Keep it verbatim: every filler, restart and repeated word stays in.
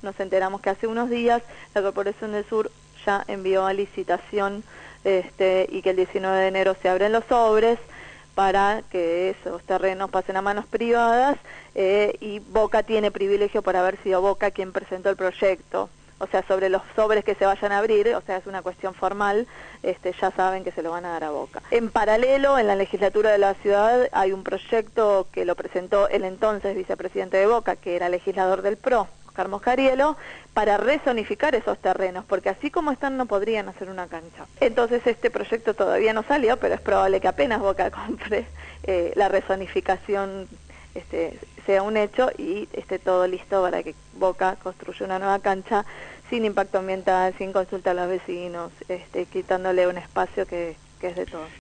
nos enteramos que hace unos días la Corporación del Sur ya envió a licitación este, y que el diecinueve de enero se abren los sobres para que esos terrenos pasen a manos privadas, eh, y Boca tiene privilegio por haber sido Boca quien presentó el proyecto. O sea, sobre los sobres que se vayan a abrir, o sea, es una cuestión formal, este, ya saben que se lo van a dar a Boca. En paralelo, en la legislatura de la ciudad hay un proyecto que lo presentó el entonces vicepresidente de Boca, que era legislador del P R O, Oscar Moscarielo, para rezonificar esos terrenos, porque así como están no podrían hacer una cancha. Entonces este proyecto todavía no salió, pero es probable que apenas Boca compre eh, la rezonificación este, sea un hecho y esté todo listo para que Boca construya una nueva cancha sin impacto ambiental, sin consulta a los vecinos, este, quitándole un espacio que, que es de todos.